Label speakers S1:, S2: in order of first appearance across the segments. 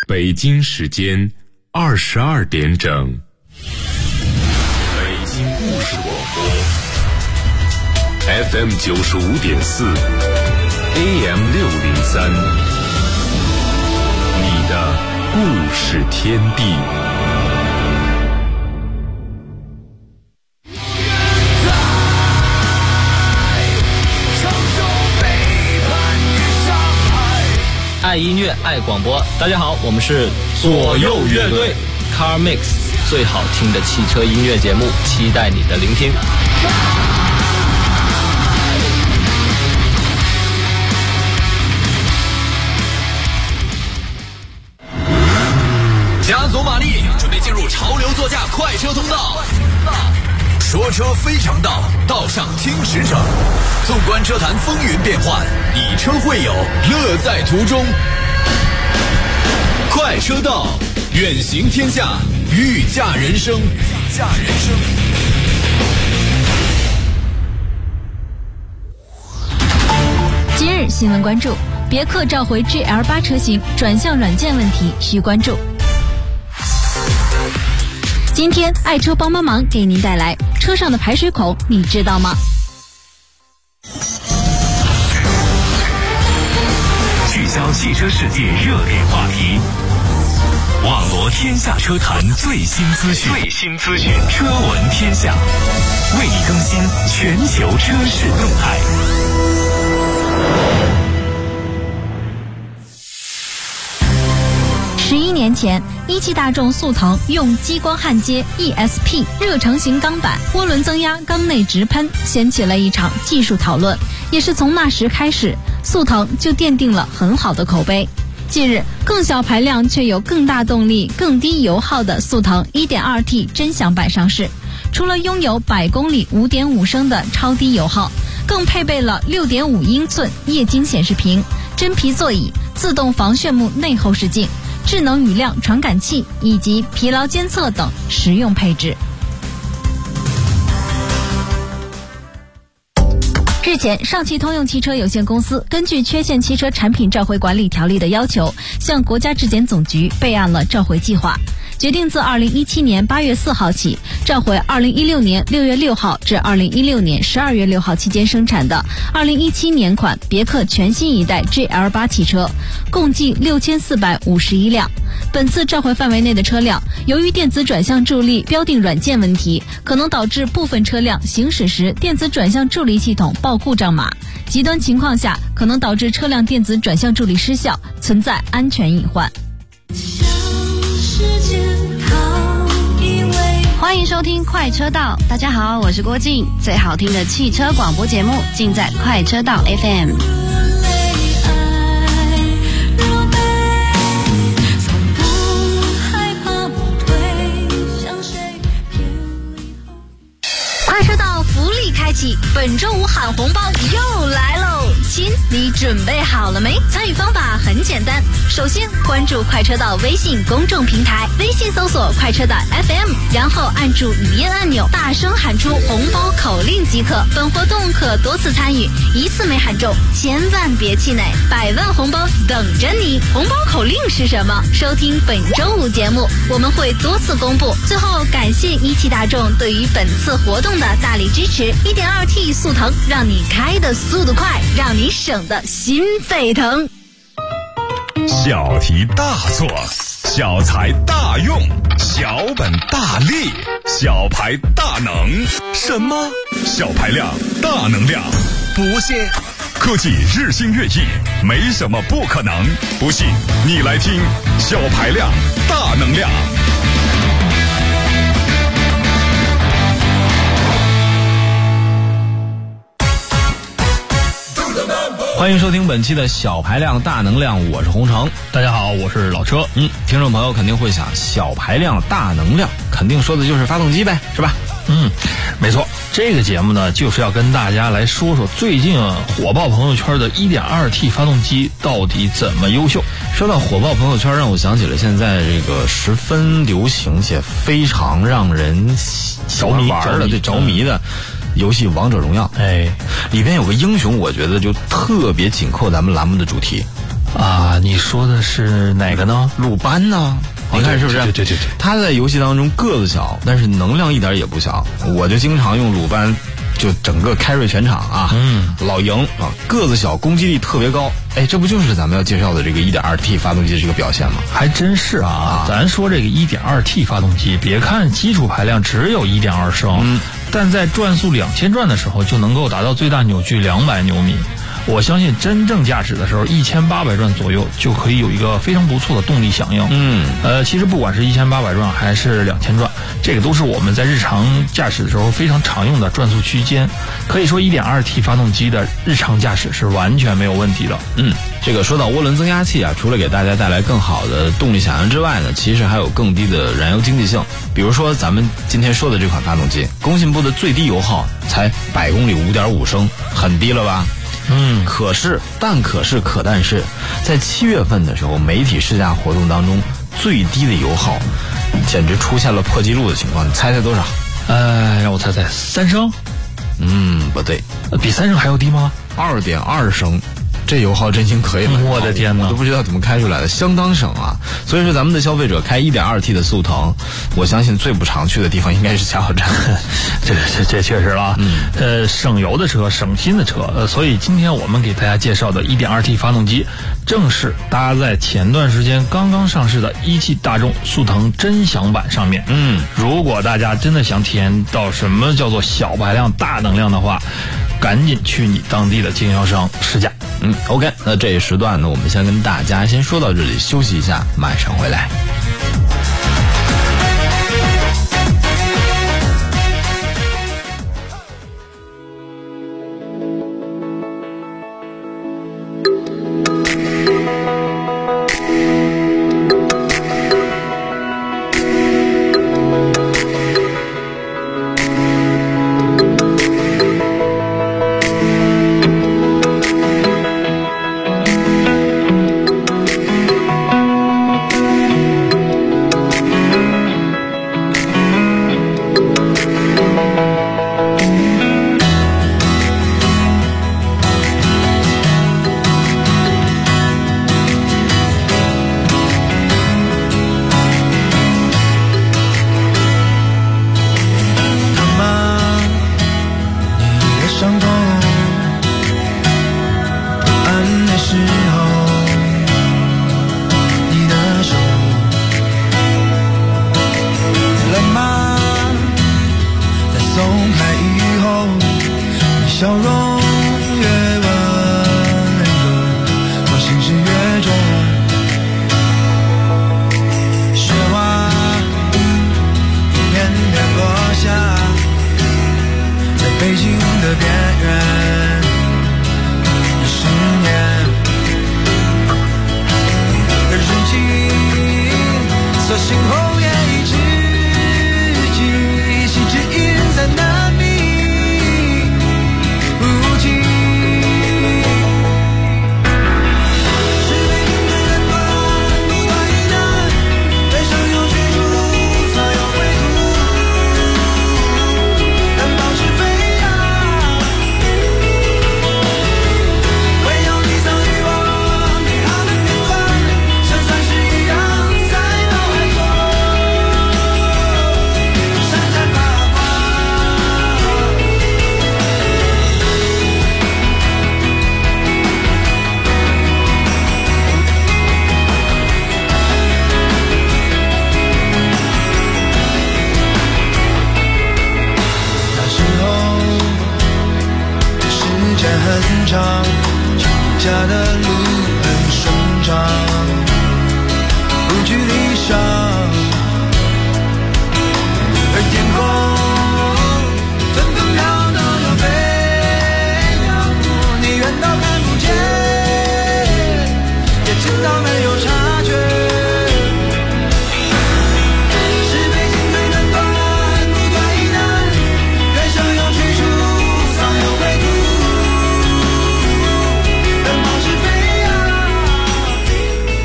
S1: 北京时间22点整。北京故事广播 FM 95.4 AM 603，你的故事天地。
S2: 爱音乐，爱广播。大家好，我们是左右乐队 Car Mix， 最好听的汽车音乐节目，期待你的聆听。
S3: 加足马力，准备进入潮流座驾快车通道。说车非常道，道上听实诚。纵观车坛风云变幻，以车会友，乐在途中。快车道，远行天下，御驾人生。御驾人生。
S4: 今日新闻关注：别克召回 GL8 车型转向软件问题需关注。今天爱车帮帮忙给您带来车上的排水孔你知道吗？
S5: 聚焦汽车世界热点话题，网罗天下车坛最新资讯，车闻天下，为你更新全球车市动态。
S4: 11年前，一汽大众速腾用激光焊接 ESP 热成型钢板，涡轮增压缸内直喷，掀起了一场技术讨论。也是从那时开始，速腾就奠定了很好的口碑。近日，更小排量却有更大动力、更低油耗的速腾 1.2T 真享版上市。除了拥有100公里 5.5 升的超低油耗，更配备了 6.5 英寸液晶显示屏、真皮座椅、自动防眩目内后视镜、智能雨量传感器以及疲劳监测等实用配置。日前，上汽通用汽车有限公司根据《缺陷汽车产品召回管理条例》的要求，向国家质检总局备案了召回计划，决定自2017年8月4号起，召回2016年6月6号至2016年12月6号期间生产的2017年款别克全新一代 GL8 汽车，共计6451辆。本次召回范围内的车辆，由于电子转向助力标定软件问题，可能导致部分车辆行驶时电子转向助力系统报故障码，极端情况下可能导致车辆电子转向助力失效，存在安全隐患。
S6: 欢迎收听快车道，大家好，我是郭靖，最好听的汽车广播节目尽在快车道 FM。
S4: 快车道福利开启，本周五喊红包又来喽！亲，你准备好了没？参与方法很简单，首先关注快车道微信公众平台，微信搜索快车道 FM， 然后按住语音按钮，大声喊出红包口令即可。本活动可多次参与，一次没喊中千万别气馁，100万红包等着你。红包口令是什么？收听本周五节目，我们会多次公布。最后感谢一汽大众对于本次活动的大力支持。1.2T 速腾，让你开的速度快，让你省的心沸腾。
S5: 小题大做，小材大用，小本大利，小排大能。什么？小排量大能量？不信？科技日新月异，没什么不可能。不信你来听小排量大能量。
S2: 欢迎收听本期的小排量大能量，我是洪城。
S7: 大家好，我是老车。
S2: 听众朋友肯定会想，小排量大能量肯定说的就是发动机呗，是吧？
S7: 没错，这个节目呢就是要跟大家来说说最近火爆朋友圈的 1.2T 发动机到底怎么优秀。
S2: 说到火爆朋友圈，让我想起了现在这个十分流行且非常让人着迷的游戏《王者荣耀》。里边有个英雄，我觉得就特别紧扣咱们栏目的主题。
S7: 啊，你说的是哪个呢？
S8: 鲁班呢？你看是不是？
S7: 对。
S8: 他在游戏当中个子小，但是能量一点也不小。我就经常用鲁班，就整个carry全场啊，老赢啊，个子小，攻击力特别高。哎，这不就是咱们要介绍的这个 1.2T 发动机的这个表现吗？
S7: 还真是啊！咱说这个 1.2T 发动机，别看基础排量只有1.2升，但在转速2000转的时候就能够达到最大扭矩200牛米。我相信真正驾驶的时候，1800转左右就可以有一个非常不错的动力响应。其实不管是1800转还是2000转，这个都是我们在日常驾驶的时候非常常用的转速区间。可以说 1.2T 发动机的日常驾驶是完全没有问题的。
S8: 这个说到涡轮增压器啊，除了给大家带来更好的动力响应之外呢，其实还有更低的燃油经济性。比如说咱们今天说的这款发动机，工信部的最低油耗才100公里5.5升，很低了吧？但是，在7月份的时候，媒体试驾活动当中，最低的油耗简直出现了破纪录的情况。你猜猜多少？
S7: 让我猜猜，3升？
S8: 不对，
S7: 比3升还要低吗
S8: ？2.2升。这油耗真心可以了，
S7: 我的天哪，
S8: 我都不知道怎么开出来的，相当省啊！所以说咱们的消费者开 1.2T 的速腾，我相信最不常去的地方应该是加油站。
S7: 这确实了，省油的车，省心的车，所以今天我们给大家介绍的 1.2T 发动机，正是搭在前段时间刚刚上市的一汽大众速腾臻享版上面。如果大家真的想体验到什么叫做小排量大能量的话，赶紧去你当地的经销商试驾。
S8: OK， 那这一时段呢，我们先跟大家先说到这里，休息一下，马上回来。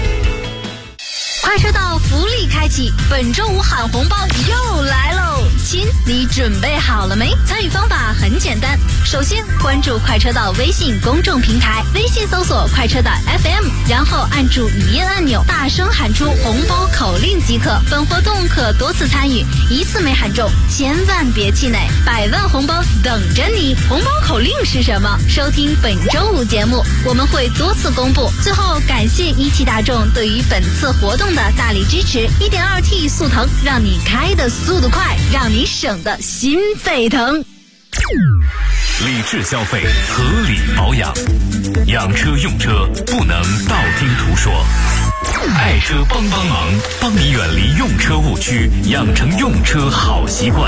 S4: 本周五喊红包又来喽！亲， 亲，你准备好了没？参与方法很简单，首先关注快车道微信公众平台，微信搜索快车道 FM， 然后按住语音按钮，大声喊出红包口令即可。本活动可多次参与，一次没喊中千万别气馁，100万红包等着你。红包口令是什么？收听本周五节目，我们会多次公布。最后感谢一汽大众对于本次活动的大力支持。1.2T 速腾，让你开的速度快，让你省的心沸腾。
S5: 理智消费，合理保养，养车用车不能道听途说。爱车帮忙，帮你远离用车误区，养成用车好习惯。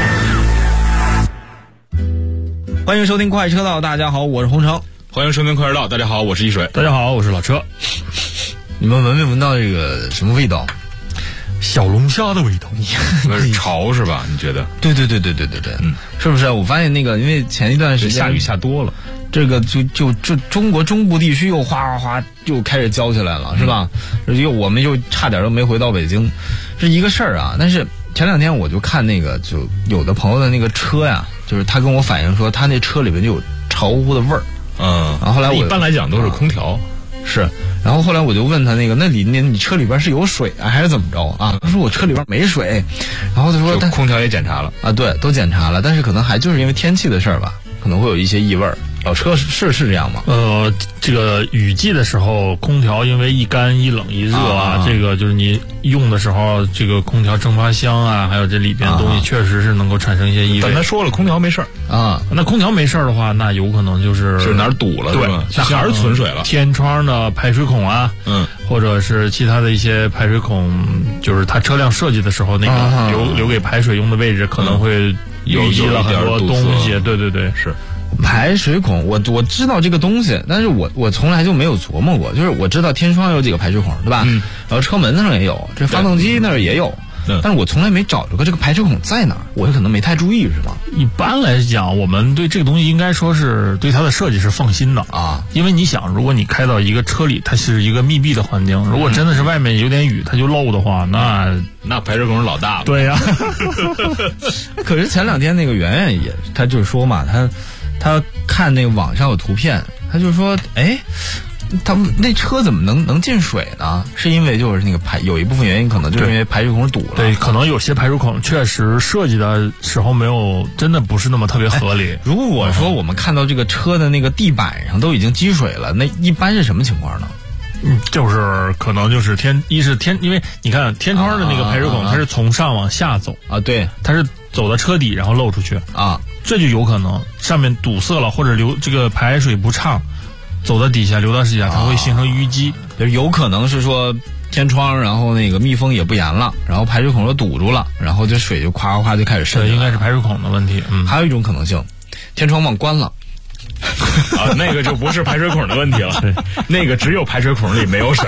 S8: 欢迎收听快车道，大家好，我是洪城。
S1: 欢迎收听快车道，大家好，我是一水。
S7: 大家好，我是老车。
S8: 你们闻没闻到这个什么味道？
S7: 小龙虾的味道，
S1: 那是潮是吧？你觉得？
S8: 对，是不是？我发现那个，因为前一段时间
S1: 下雨下多了，
S8: 这个就中国中部地区又哗就开始浇起来了，是吧？我们又差点都没回到北京，是一个事儿啊。但是前两天我就看那个，就有的朋友的那个车呀，就是他跟我反映说，他那车里面就有潮乎的味儿。然后后来
S1: 一般来讲都是空调。
S8: 是，然后后来我就问他那个，那你车里边是有水啊，还是怎么着啊？他说我车里边没水，然后他说
S1: 空调也检查了
S8: 啊，对，都检查了，但是可能还就是因为天气的事儿吧，可能会有一些异味。老车是这样吗？
S7: 这个雨季的时候，空调因为一干一冷一热啊，这个就是你用的时候，这个空调蒸发箱啊，还有这里边东西确实是能够产生一些异味。
S1: 但他说了，空调没事儿
S8: 啊。
S7: 那空调没事儿的话，那有可能就是
S1: 哪儿堵了，
S7: 对
S1: 吧？那还是存水了。
S7: 天窗的排水孔啊，或者是其他的一些排水孔，就是它车辆设计的时候那个留给排水用的位置，可能会淤积了很多东西。对，是。
S8: 排水孔，我知道这个东西，但是我从来就没有琢磨过。就是我知道天窗有几个排水孔，对吧？然后车门上也有，这发动机那儿也有，但是我从来没找着过这个排水孔在哪儿，我可能没太注意，是吧？
S7: 一般来讲，我们对这个东西应该说是对它的设计是放心的啊，因为你想，如果你开到一个车里，它是一个密闭的环境，如果真的是外面有点雨，它就漏的话，
S1: 那排水孔是老大了。
S7: 对呀。
S8: 可是前两天那个圆圆他就说嘛，他看那个网上有图片，他就说，他们那车怎么能进水呢？是因为就是那个有一部分原因，可能就是因为排水孔堵了。
S7: 对，可能有些排水孔确实设计的时候真的不是那么特别合理。
S8: 如果我说我们看到这个车的那个地板上都已经积水了，那一般是什么情况呢？
S7: 就是可能就是因为你看天窗的那个排水孔，它是从上往下走
S8: 啊，对，
S7: 它是走到车底然后漏出去
S8: 啊，
S7: 这就有可能上面堵塞了，或者这个排水不畅，走到底下流到底下，它会形成淤积。
S8: 有可能是说天窗，然后那个密封也不严了，然后排水孔都堵住了，然后这水就夸夸就开始渗。
S7: 对，应该是排水孔的问题。
S8: 还有一种可能性，天窗忘关了。
S1: 那个就不是排水孔的问题了，那个只有排水孔里没有水。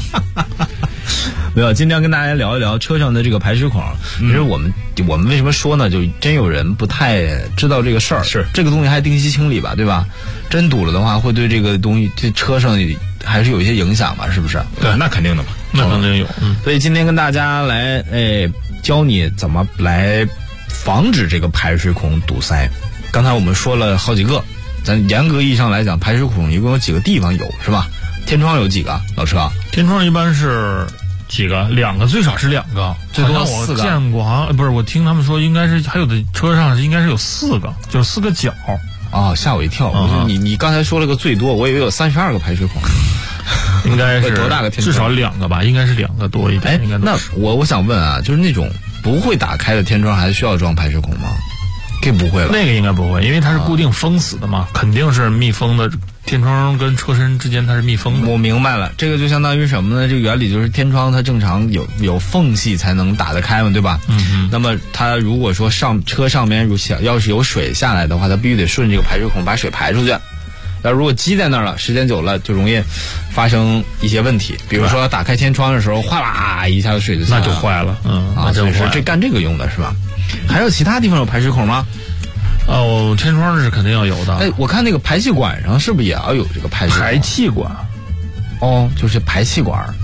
S8: 没有，今天跟大家聊一聊车上的这个排水孔。其实我们为什么说呢？就真有人不太知道这个事儿，
S1: 是这
S8: 个东西还定期清理吧，对吧？真堵了的话，会对这个东西这车上还是有一些影响吧，是不是？
S1: 对，那肯定的嘛，
S7: 那肯定有。
S8: 所以今天跟大家来教你怎么来防止这个排水孔堵塞。刚才我们说了好几个。咱严格意义上来讲，排水孔一共有几个地方有，是吧？天窗有几个，老车？
S7: 天窗一般是几个？2个，最少是2个，最多4个。我见过，好像不是，我听他们说应该是还有的车上应该是有4个，就是4个角。
S8: 哦，吓我一跳！我说你刚才说了个最多，我以为有32个排水孔。
S7: 应该是
S8: 多大个天窗？
S7: 至少2个吧，应该是2个多一点。应该
S8: 那我想问啊，就是那种不会打开的天窗，还需要装排水孔吗？这不会了，
S7: 那个应该不会，因为它是固定封死的嘛，肯定是密封的。天窗跟车身之间它是密封的。
S8: 我明白了，这个就相当于什么呢？这个原理就是天窗它正常有缝隙才能打得开嘛，对吧？那么它如果说车上面要是有水下来的话，它必须得顺这个排水孔把水排出去。如果积在那儿了，时间久了就容易发生一些问题，比如说打开天窗的时候，哗啦一下子水就下来了，
S7: 那就坏了。
S8: 那真是这干这个用的是吧？还有其他地方有排水孔吗？
S7: 天窗是肯定要有的。
S8: 我看那个排气管上是不是也要有这个排水孔？
S7: 排气管？
S8: 就是排气管。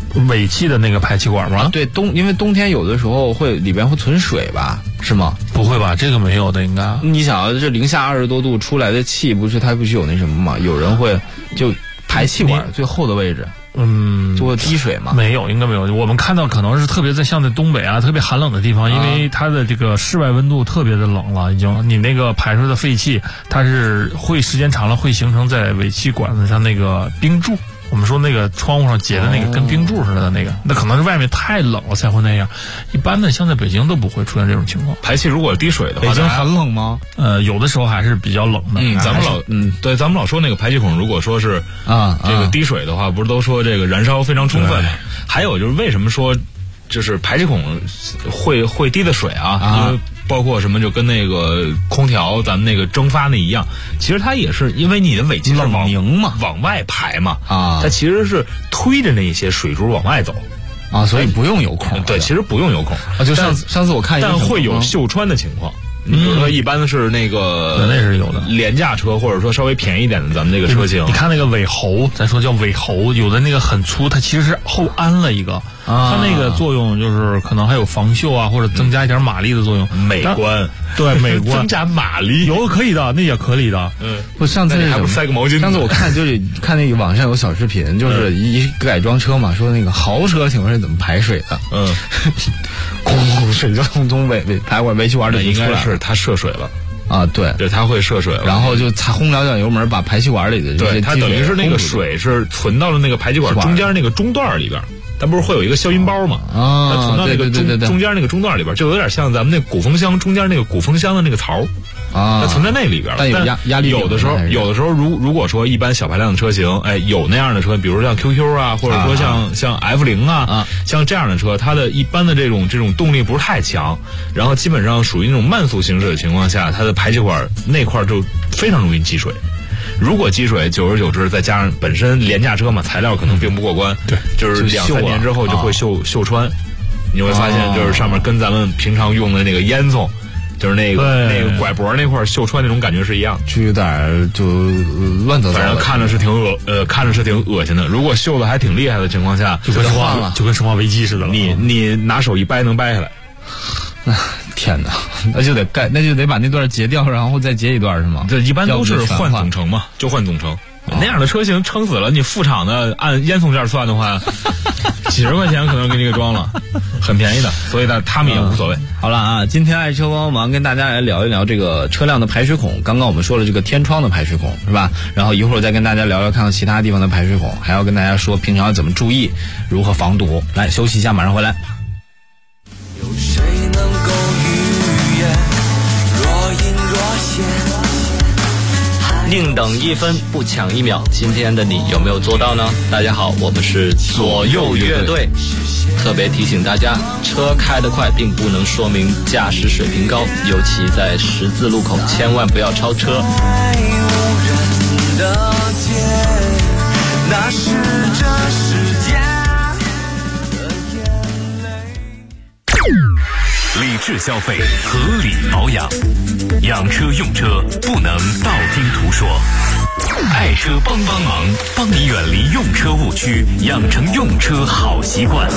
S7: 尾气的那个排气管吗？
S8: 对，因为冬天有的时候里边会存水吧，是吗？
S7: 不会吧，这个没有的应该。
S8: 你想，这零下20多度出来的气，它不是有那什么吗？有人会就排气管最后的位置。就会滴水吗？
S7: 没有，应该没有。我们看到可能是特别像在东北啊，特别寒冷的地方，因为它的这个室外温度特别的冷了，已经你那个排出的废气，它是会时间长了会形成在尾气管子上那个冰柱。我们说那个窗户上结的那个跟冰柱似的那个，那可能是外面太冷了才会那样。一般的像在北京都不会出现这种情况。
S9: 排气如果滴水的话，
S8: 北京很冷吗？
S7: 有的时候还是比较冷的。
S9: 对，咱们老说那个排气孔，如果说是这个滴水的话，不是都说这个燃烧非常充分吗？还有就是为什么说就是排气孔会滴的水啊？因为包括什么就跟那个空调咱们那个蒸发那一样，其实它也是因为你的尾气是往外排嘛它其实是推着那些水珠往外走
S8: 所以不用有孔。
S9: 对，其实不用有孔
S8: 就上次我看一个，
S9: 但会有锈穿的情况。比如说，一般是那个
S7: 那是有的
S9: 廉价车，或者说稍微便宜一点的咱们这个车型。
S7: 你看那个尾喉，咱说叫尾喉，有的那个很粗，它其实是后安了一个，它那个作用就是可能还有防锈啊，或者增加一点马力的作用，
S9: 美观。
S7: 对，美观
S9: 增加马力
S7: 有可以的，那也可以的。
S8: 不，上次
S9: 还不塞个毛巾。
S8: 上次我看就是看那个网上有小视频，就是一改装车嘛，说那个豪车，请问是怎么排水的？咣，水就从排管尾气管里
S9: 应该是它涉水了。
S8: 对，
S9: 它会涉水了，
S8: 然后就轰两脚油门，把排气管里的这些
S9: 它等于是那个水是存到了那个排气管中间那个中段里边。它不是会有一个消音包吗？它存到那个中间那个中段里边，就有点像咱们那鼓风箱中间那个鼓风箱的那个槽它存在那里边。
S8: 但有压力，
S9: 有的时候如果说一般小排量的车型，有那样的车，比如像 QQ 啊，或者说像 F0 像这样的车，它的一般的这种动力不是太强，然后基本上属于那种慢速行驶的情况下，它的排气管那块就非常容易积水。如果积水，久而久之，再加上本身廉价车嘛，材料可能并不过关，
S7: 对，
S9: 就是2-3年之后就会锈穿。你会发现，就是上面跟咱们平常用的那个烟囱，就是那个拐脖那块锈穿那种感觉是一样，
S8: 就有点就乱糟糟的，
S9: 反正看着是挺恶心的。如果锈的还挺厉害的情况下，
S7: 就跟生化危机似的了。
S9: 你拿手一掰能掰下来。
S8: 天哪，那就得把那段截掉，然后再截一段是吗？
S9: 这一般都是换总成嘛，就换总成。那样的车型撑死了，你副厂的按烟囱件算的话，几十块钱可能给你给装了，很便宜的，所以呢他们也无所谓。
S8: 好了啊，今天爱车帮忙跟大家来聊一聊这个车辆的排水孔。刚刚我们说了这个天窗的排水孔是吧？然后一会儿再跟大家聊聊看看其他地方的排水孔，还要跟大家说平常要怎么注意，如何防堵。来休息一下，马上回来。
S10: 有谁能够预言若隐若现？
S2: 宁等1分不抢1秒，今天的你有没有做到呢？大家好，我们是左右乐队，特别提醒大家，车开得快并不能说明驾驶水平高，尤其在十字路口千万不要超车。
S10: 无人的街，那是这世界的眼泪。
S5: 理智消费，合理保养，养车用车不能道听途说。爱车帮忙，帮你远离用车误区，养成用车好习惯。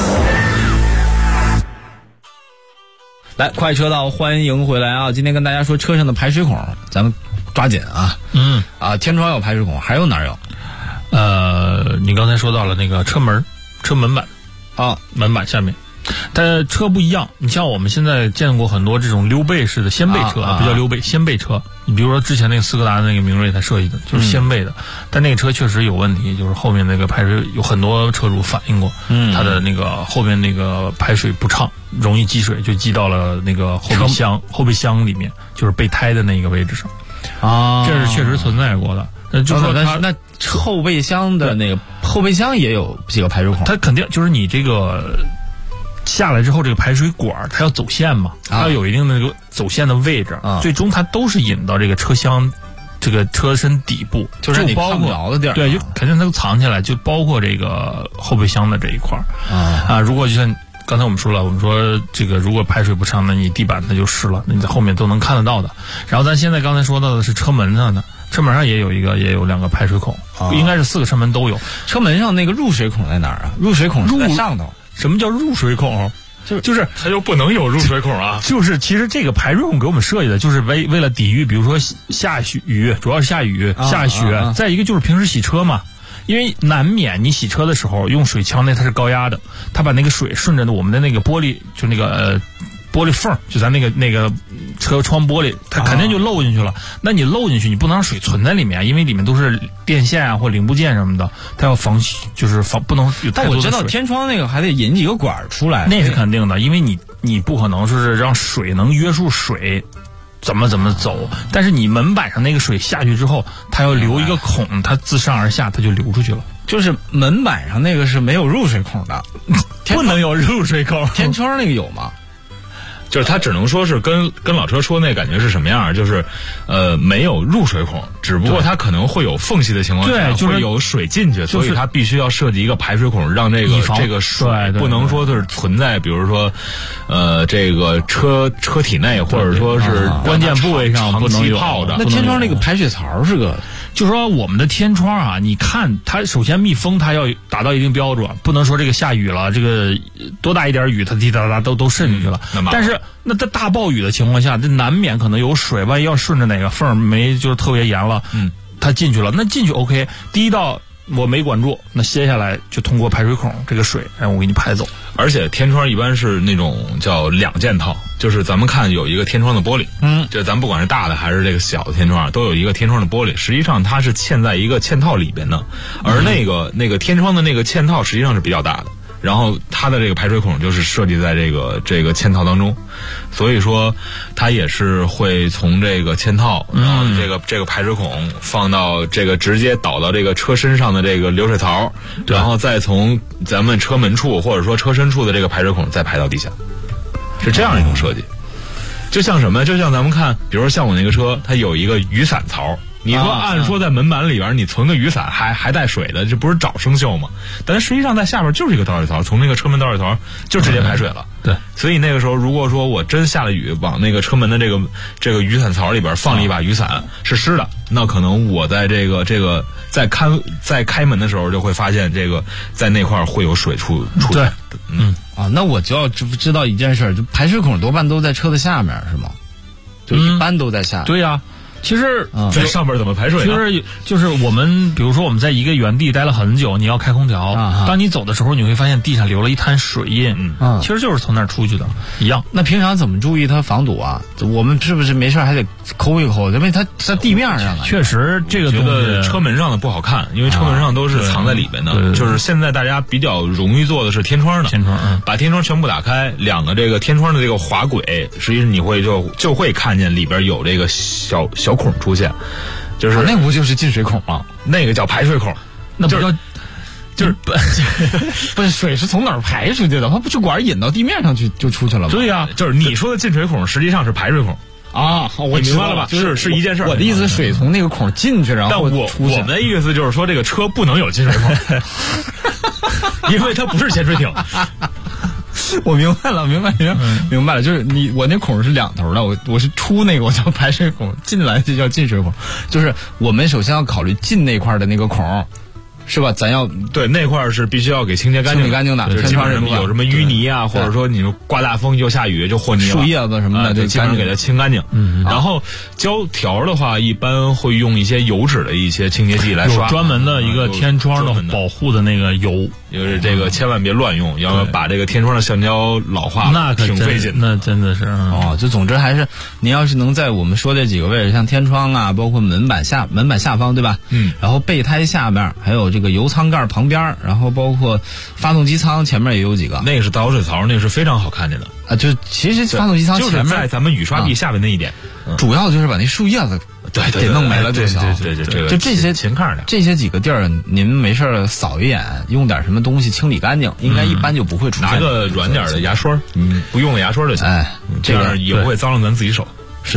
S8: 来，快车道，欢迎回来啊！今天跟大家说车上的排水孔，咱们抓紧啊！天窗有排水孔，还有哪儿有？
S7: 你刚才说到了那个车门板门板下面。但车不一样，你像我们现在见过很多这种溜背式的掀背车不叫溜背，掀背车。你比如说之前那个斯柯达的那个明锐，它设计的就是掀背的，但那个车确实有问题，就是后面那个排水有很多车主反映过，它的那个后面那个排水不畅，容易积水，就积到了那个后备箱里面，就是备胎的那个位置上这是确实存在过的。就说
S8: 那后备箱的那个后备箱也有几个排水孔，
S7: 它肯定就是你这个下来之后，这个排水管它要走线嘛，它要有一定的这个走线的位置，最终它都是引到这个车厢这个车身底部，
S8: 就是你看不着的地儿，
S7: 对，就肯定它都藏起来，就包括这个后备箱的这一块如果就像刚才我们说这个如果排水不畅，那你地板它就湿了，你在后面都能看得到的。然后咱现在刚才说到的是车门上的， 车门上也有2个排水孔，应该是4个车门都有。
S8: 车门上那个入水孔在哪儿啊？入水孔是在上头。
S7: 什么叫入水孔？就是
S9: 它就不能有入水孔啊！
S7: 就是其实这个排水孔给我们设计的，就是为了抵御，比如说下雨，主要是下雨、下雪。再一个就是平时洗车嘛，因为难免你洗车的时候用水枪它是高压的，它把那个水顺着我们的那个玻璃，就那个玻璃缝，就咱那个车窗玻璃，它肯定就漏进去了。那你漏进去，你不能让水存在里面，因为里面都是电线啊或零部件什么的，它要防不能有太多的水。但
S8: 我知道天窗那个还得引几个管出来，
S7: 那是肯定的，因为你不可能说是让水能约束水怎么走，但是你门板上那个水下去之后，它要留一个孔，它自上而下它就流出去了。
S8: 就是门板上那个是没有入水孔的，
S7: 不能有入水孔。
S8: 天窗那个有吗？
S9: 就是它只能说是跟老车说那感觉是什么样，就是没有入水孔，只不过它可能会有缝隙的情况下，
S7: 就是
S9: 会有水进去，所以它必须要设计一个排水孔，让这个水不能说就是存在，比如说这个车体内，或者说是
S7: 关键部位上不能有
S9: 泡的。
S8: 那天窗那个排水槽是个。
S7: 就是说我们的天窗啊，你看它首先密封，它要达到一定标准，不能说这个下雨了，这个多大一点雨它滴答答都渗进去了。但是那在大暴雨的情况下，这难免可能有水，万一要顺着哪个缝没就是特别严了，它进去了，那进去 OK， 滴到我没管住，那接下来就通过排水孔这个水，我给你排走。
S9: 而且天窗一般是那种叫2件套，就是咱们看有一个天窗的玻璃，就咱不管是大的还是这个小的天窗，都有一个天窗的玻璃，实际上它是嵌在一个嵌套里边的，而那个天窗的那个嵌套实际上是比较大的。然后它的这个排水孔就是设计在这个嵌套当中，所以说它也是会从这个嵌套，然后这个排水孔放到这个直接导到这个车身上的这个流水槽，然后再从咱们车门处或者说车身处的这个排水孔再排到地下，是这样一种设计。就像什么？就像咱们看，比如说像我那个车，它有一个雨伞槽。你说按说在门板里边你存个雨伞还带水的，这不是找生锈吗？但实际上在下边就是一个导水槽，从那个车门导水槽就直接排水了。
S7: 对，
S9: 所以那个时候如果说我真下了雨，往那个车门的这个雨伞槽里边放了一把雨伞是湿的，那可能我在这个在开门的时候就会发现这个在那块会有水出
S7: 对，
S8: 那我就要知道一件事，就排水孔多半都在车的下面是吗？就一般都在下面。
S7: 对呀。其实
S9: 在上边怎么排水呢？
S7: 其实就是我们，比如说我们在一个原地待了很久，你要开空调，当你走的时候，你会发现地上留了一滩水印，其实就是从那儿出去的一样。
S8: 那平常怎么注意它防堵啊？我们是不是没事还得抠一抠？因为它在地面上啊。
S7: 确实，这个
S9: 觉得车门上的不好看，因为车门上都是藏在里边的。就是现在大家比较容易做的是天窗的，把天窗全部打开，2个这个天窗的这个滑轨，实际上你会就会看见里边有这个小孔出现，就是
S8: 那不就是进水孔吗？
S9: 那个叫排水孔，
S7: 那不叫
S8: 就是不是水是从哪儿排出去的？它不是管引到地面上去就出去了吗？
S9: 对呀，就是你说的进水孔实际上是排水孔
S8: 啊，我
S9: 明白了吧？是一件事。
S8: 我的意思，水从那个孔进去，然后出去。
S9: 我们的意思就是说，这个车不能有进水孔，因为它不是潜水艇。
S8: 我明白了，明白了，就是我那孔是2头的，我是出那个我叫排水孔，进来就叫进水孔，就是我们首先要考虑进那块的那个孔。是吧？咱要
S9: 对那块是必须要给清洁干净的，
S8: 天
S9: 窗什么有什么淤泥啊，或者说你刮大风又下雨就和泥了，
S8: 树叶子什么的，
S9: 就基本上给它清干净。然后胶条的话，一般会用一些油脂的一些清洁剂来刷，
S7: 有专门的一个天窗的保护的那个油，
S9: 就是这个千万别乱用，要把这个天窗的橡胶老化，
S7: 那
S9: 挺费劲的。
S7: 那真的是
S8: 就总之还是您要是能在我们说这几个位置，像天窗啊，包括门板下方，对吧？然后备胎下面还有这个油舱盖旁边，然后包括发动机舱前面也有几个，
S9: 那个是导水槽，那个是非常好看见的
S8: 啊。就其实发动机舱前面
S9: 就是在咱们雨刷臂下面那一点，
S8: 主要就是把那树叶子给弄没了就行。
S9: 对，
S8: 就这些
S9: 勤看着
S8: 这些几个地儿，您没事扫一眼，用点什么东西清理干净，应该一般就不会出现。
S9: 拿个软点的牙刷，不用的牙刷就行。
S8: 这
S9: 样也不会脏了咱自己手。
S8: 是的，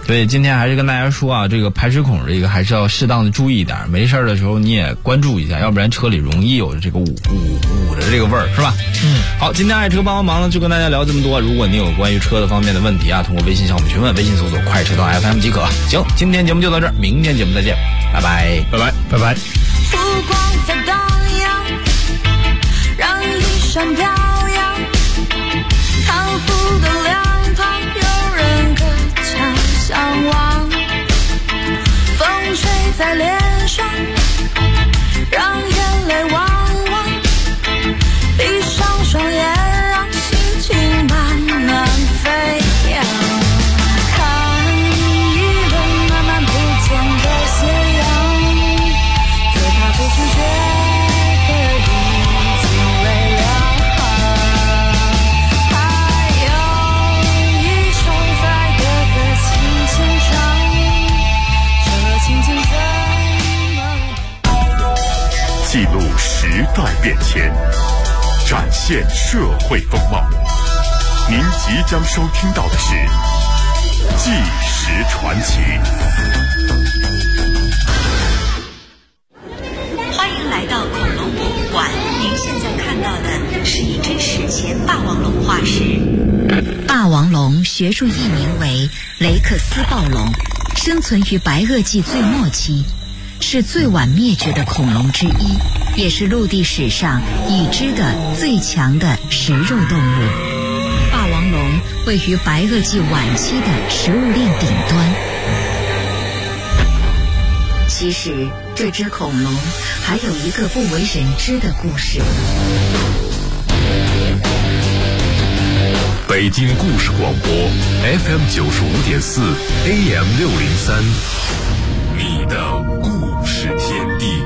S8: 所以今天还是跟大家说啊，这个排水孔这个还是要适当的注意一点，没事的时候你也关注一下，要不然车里容易有这个捂的这个味儿，是吧？好，今天爱车帮忙呢就跟大家聊这么多。如果你有关于车的方面的问题啊，通过微信向我们询问，微信搜索快车道 FM 即可。行，今天节目就到这儿，明天节目再见，拜拜，
S9: 拜拜，
S7: 拜拜。
S10: 烛光在荡漾，让衣衫飘扬，看湖的两旁有人隔墙相望，风吹在脸上，让眼泪汪汪，闭上双眼，让心情慢慢飞扬，看一轮慢慢不见的斜阳，最怕不知觉的已经泪两行，还有一首在的歌轻轻唱，这轻轻怎么
S5: 记录时代变迁，展现社会风貌。您即将收听到的是《纪实传奇》。
S4: 欢迎来到恐龙博物馆，您现在看到的是一只史前霸王龙化石。霸王龙学术译名为雷克斯暴龙，生存于白垩纪最末期，是最晚灭绝的恐龙之一，也是陆地史上已知的最强的食肉动物。霸王龙位于白垩纪晚期的食物链顶端。其实这只恐龙还有一个不为人知的故事。
S1: 北京故事广播 FM 95.4 AM 603，你的故事天地。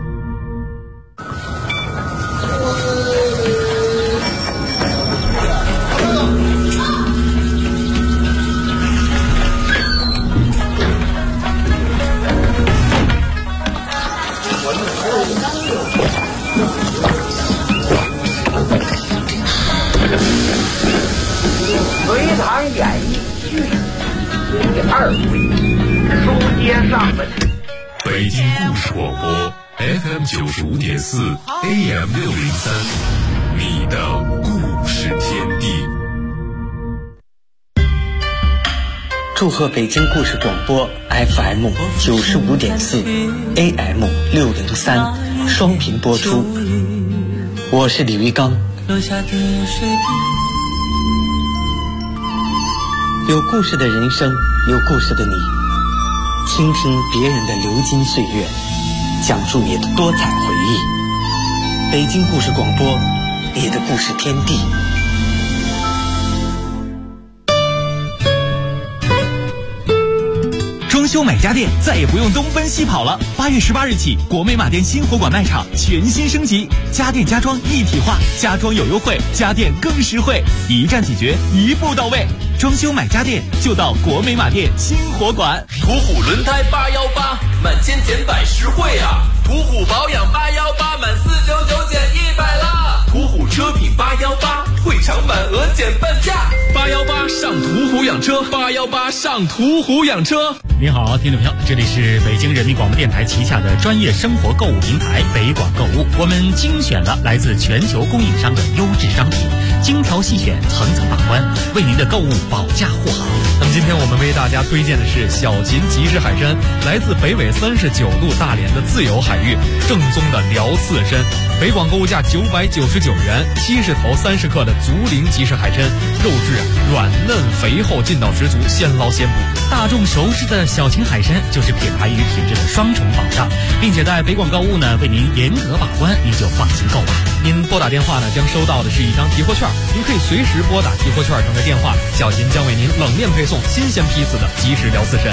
S11: 隋唐演义剧第2回，书接上文。
S1: 北京故事广播 FM 95.4 AM 603，你的故事天地。
S12: 祝贺北京故事广播 FM 95.4 AM 603双频播出。我是李玉刚。有故事的人生，有故事的你，倾听别人的流金岁月，讲述你的多彩回忆。北京故事广播，你的故事天地。
S13: 装修买家电再也不用东奔西跑了。8月18日起，国美马店新火馆卖场全新升级，家电家装一体化，家装有优惠，家电更实惠，一站解决，一步到位。装修买家电就到国美马店新火馆。
S3: 途虎轮胎818，满千减百实惠啊！途虎保养818，满499减100啦！途虎车品818，会场满额减半价。818上途虎养车，818上途虎养车。
S14: 您好，听众朋友，这里是北京人民广播电台旗下的专业生活购物平台北广购物。我们精选了来自全球供应商的优质商品，精挑细选，层层把关，为您的购物保驾护航。
S15: 那么今天我们为大家推荐的是小秦吉士海参，来自北纬39度大连的自由海域，正宗的辽刺参。北广购物价999元，70头30克的竹林吉士海参，肉质软嫩肥厚，劲道十足，现捞现捕。
S14: 大众熟知的小秦海参就是品牌与品质的双重保障，并且在北广购物呢为您严格把关，您就放心购买。
S15: 您拨打电话呢将收到的是一张提货券，您可以随时拨打提货券上的电话，小秦将为您冷链配送新鲜批次的即食辽刺参。